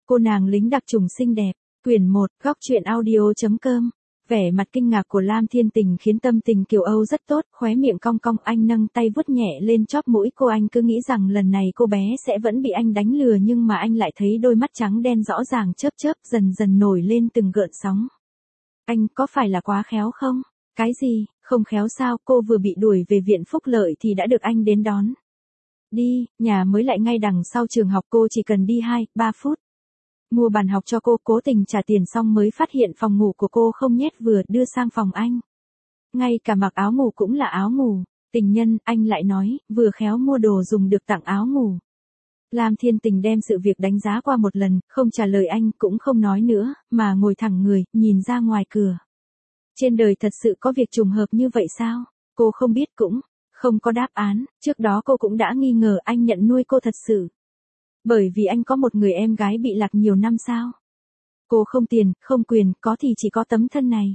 Cô nàng lính đặc trùng xinh đẹp, quyển 1, góc truyện audio.com. Vẻ mặt kinh ngạc của Lam Thiên Tình khiến tâm tình Kiều Âu rất tốt, khóe miệng cong cong, anh nâng tay vuốt nhẹ lên chóp mũi cô. Anh cứ nghĩ rằng lần này cô bé sẽ vẫn bị anh đánh lừa, nhưng mà anh lại thấy đôi mắt trắng đen rõ ràng chớp chớp, dần dần nổi lên từng gợn sóng. Anh có phải là quá khéo không? Cái gì, không khéo sao? Cô vừa bị đuổi về viện phúc lợi thì đã được anh đến đón. Đi, nhà mới lại ngay đằng sau trường học, cô chỉ cần đi 2-3 phút. Mua bàn học cho cô, cố tình trả tiền xong mới phát hiện phòng ngủ của cô không nhét vừa, đưa sang phòng anh. Ngay cả mặc áo ngủ cũng là áo ngủ. Tình nhân, anh lại nói, vừa khéo mua đồ dùng được tặng áo ngủ. Lam Thiên Tình đem sự việc đánh giá qua một lần, không trả lời anh, cũng không nói nữa, mà ngồi thẳng người, nhìn ra ngoài cửa. Trên đời thật sự có việc trùng hợp như vậy sao? Cô không biết, cũng không có đáp án. Trước đó cô cũng đã nghi ngờ anh nhận nuôi cô thật sự. Bởi vì anh có một người em gái bị lạc nhiều năm sao? Cô không tiền, không quyền, có thì chỉ có tấm thân này.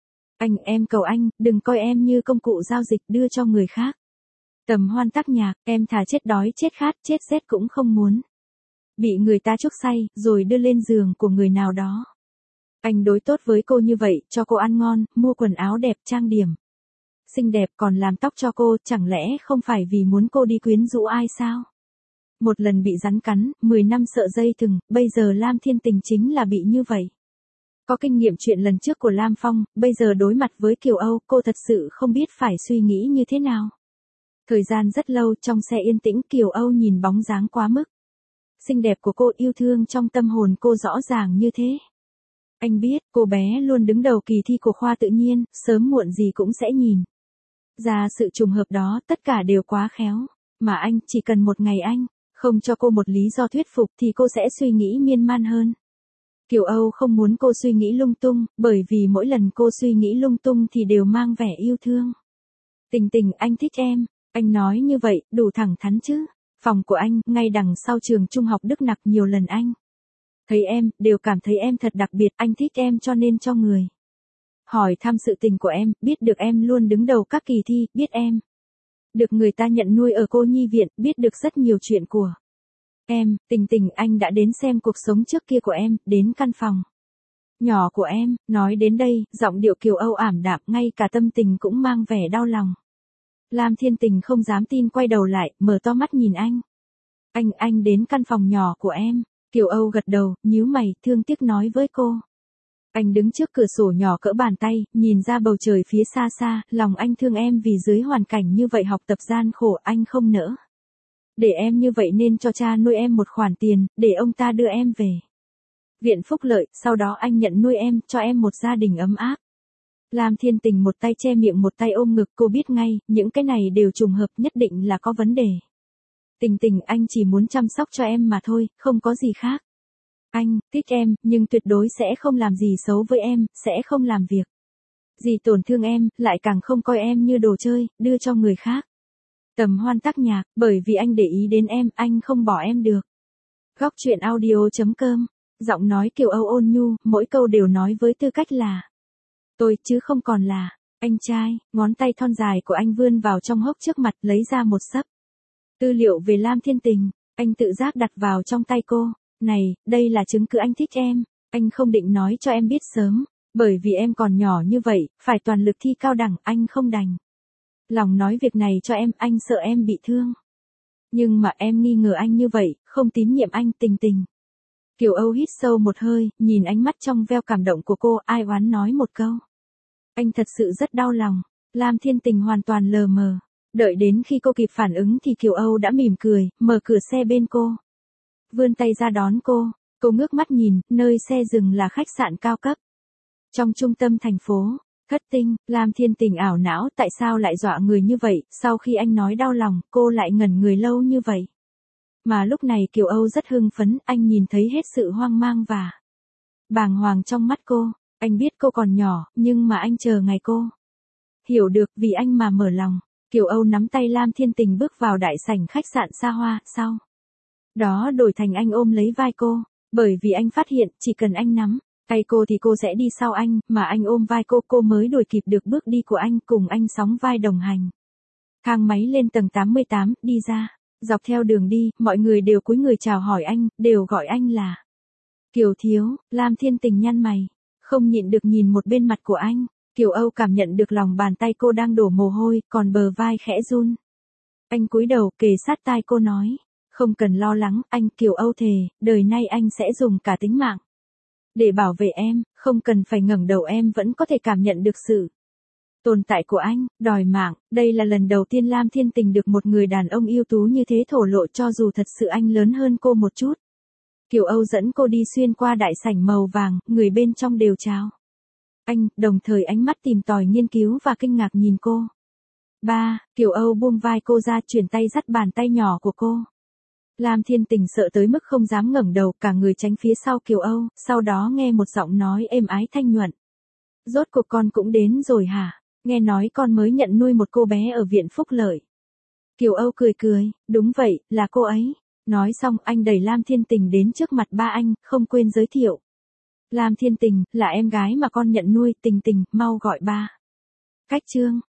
Em cầu anh, đừng coi em như công cụ giao dịch đưa cho người khác. Tầm hoan tác nhạc, em thà chết đói chết khát chết rét cũng không muốn bị người ta chuốc say, rồi đưa lên giường của người nào đó. Anh đối tốt với cô như vậy, cho cô ăn ngon, mua quần áo đẹp, trang điểm xinh đẹp, còn làm tóc cho cô, chẳng lẽ không phải vì muốn cô đi quyến rũ ai sao? Một lần bị rắn cắn, 10 năm sợ dây thừng, bây giờ Lam Thiên Tình chính là bị như vậy. Có kinh nghiệm chuyện lần trước của Lam Phong, bây giờ đối mặt với Kiều Âu, cô thật sự không biết phải suy nghĩ như thế nào. Thời gian rất lâu, trong xe yên tĩnh, Kiều Âu nhìn bóng dáng quá mức xinh đẹp của cô, yêu thương trong tâm hồn cô rõ ràng như thế. Anh biết, cô bé luôn đứng đầu kỳ thi của khoa tự nhiên, sớm muộn gì cũng sẽ nhìn ra sự trùng hợp đó, tất cả đều quá khéo. Mà anh, chỉ cần một ngày anh không cho cô một lý do thuyết phục thì cô sẽ suy nghĩ miên man hơn. Kiều Âu không muốn cô suy nghĩ lung tung, bởi vì mỗi lần cô suy nghĩ lung tung thì đều mang vẻ yêu thương. Tình Tình, anh thích em. Anh nói như vậy, đủ thẳng thắn chứ. Phòng của anh, ngay đằng sau trường trung học Đức Nặc, nhiều lần anh thấy em, đều cảm thấy em thật đặc biệt, anh thích em cho nên cho người hỏi thăm sự tình của em, biết được em luôn đứng đầu các kỳ thi, biết em được người ta nhận nuôi ở cô nhi viện, biết được rất nhiều chuyện của em. Tình Tình, anh đã đến xem cuộc sống trước kia của em, đến căn phòng nhỏ của em. Nói đến đây, giọng điệu Kiều Âu ảm đạm, ngay cả tâm tình cũng mang vẻ đau lòng. Lam Thiên Tình không dám tin, quay đầu lại, mở to mắt nhìn anh. Anh đến căn phòng nhỏ của em. Kiều Âu gật đầu, nhíu mày, thương tiếc nói với cô. Anh đứng trước cửa sổ nhỏ cỡ bàn tay, nhìn ra bầu trời phía xa xa, lòng anh thương em vì dưới hoàn cảnh như vậy học tập gian khổ, anh không nỡ để em như vậy nên cho cha nuôi em một khoản tiền, để ông ta đưa em về viện phúc lợi, sau đó anh nhận nuôi em, cho em một gia đình ấm áp. Lam Thiên Tình một tay che miệng một tay ôm ngực, cô biết ngay, những cái này đều trùng hợp, nhất định là có vấn đề. Tình Tình, anh chỉ muốn chăm sóc cho em mà thôi, không có gì khác. Anh thích em, nhưng tuyệt đối sẽ không làm gì xấu với em, sẽ không làm việc gì tổn thương em, lại càng không coi em như đồ chơi, đưa cho người khác. Tầm hoan tác nhạc, bởi vì anh để ý đến em, anh không bỏ em được. Góc truyện audio.com. Giọng nói Kiều Âu ôn nhu, mỗi câu đều nói với tư cách là tôi, chứ không còn là anh trai. Ngón tay thon dài của anh vươn vào trong hốc trước mặt, lấy ra một xấp tư liệu về Lam Thiên Tình. Anh tự giác đặt vào trong tay cô. Này, đây là chứng cứ anh thích em. Anh không định nói cho em biết sớm, bởi vì em còn nhỏ như vậy, phải toàn lực thi cao đẳng, anh không đành lòng nói việc này cho em, anh sợ em bị thương. Nhưng mà em nghi ngờ anh như vậy, không tín nhiệm anh. Tình Tình. Kiều Âu hít sâu một hơi, nhìn ánh mắt trong veo cảm động của cô, ai oán nói một câu. Anh thật sự rất đau lòng. Lam Thiên Tình hoàn toàn lờ mờ. Đợi đến khi cô kịp phản ứng thì Kiều Âu đã mỉm cười, mở cửa xe bên cô, vươn tay ra đón cô. Cô ngước mắt nhìn, nơi xe dừng là khách sạn cao cấp trong trung tâm thành phố. Thất tinh, Lam Thiên Tình ảo não, tại sao lại dọa người như vậy? Sau khi anh nói đau lòng, cô lại ngẩn người lâu như vậy. Mà lúc này Kiều Âu rất hưng phấn, anh nhìn thấy hết sự hoang mang và bàng hoàng trong mắt cô. Anh biết cô còn nhỏ, nhưng mà anh chờ ngày cô hiểu được, vì anh mà mở lòng. Kiều Âu nắm tay Lam Thiên Tình bước vào đại sảnh khách sạn xa hoa, sau đó đổi thành anh ôm lấy vai cô, bởi vì anh phát hiện, chỉ cần anh nắm tay cô thì cô sẽ đi sau anh, mà anh ôm vai cô mới đuổi kịp được bước đi của anh, cùng anh sóng vai đồng hành. Thang máy lên tầng 88, đi ra. Dọc theo đường đi, mọi người đều cúi người chào hỏi anh, đều gọi anh là Kiều thiếu, Lam Thiên Tình nhăn mày, không nhịn được nhìn một bên mặt của anh. Kiều Âu cảm nhận được lòng bàn tay cô đang đổ mồ hôi, còn bờ vai khẽ run. Anh cúi đầu kề sát tai cô nói, không cần lo lắng, anh. Kiều Âu thề, đời nay anh sẽ dùng cả tính mạng để bảo vệ em, không cần phải ngẩng đầu em vẫn có thể cảm nhận được sự tồn tại của anh, đòi mạng. Đây là lần đầu tiên Lam Thiên Tình được một người đàn ông ưu tú như thế thổ lộ, cho dù thật sự anh lớn hơn cô một chút. Kiều Âu dẫn cô đi xuyên qua đại sảnh màu vàng, người bên trong đều chào anh, đồng thời ánh mắt tìm tòi nghiên cứu và kinh ngạc nhìn cô. Ba, Kiều Âu buông vai cô ra, chuyển tay dắt bàn tay nhỏ của cô. Lam Thiên Tình sợ tới mức không dám ngẩng đầu, cả người tránh phía sau Kiều Âu, sau đó nghe một giọng nói êm ái thanh nhuận. Rốt cuộc con cũng đến rồi hả? Nghe nói con mới nhận nuôi một cô bé ở viện phúc lợi. Kiều Âu cười cười, đúng vậy, là cô ấy. Nói xong anh đẩy Lam Thiên Tình đến trước mặt ba anh, không quên giới thiệu. Lam Thiên Tình, là em gái mà con nhận nuôi, Tình Tình, mau gọi ba. Cách chương.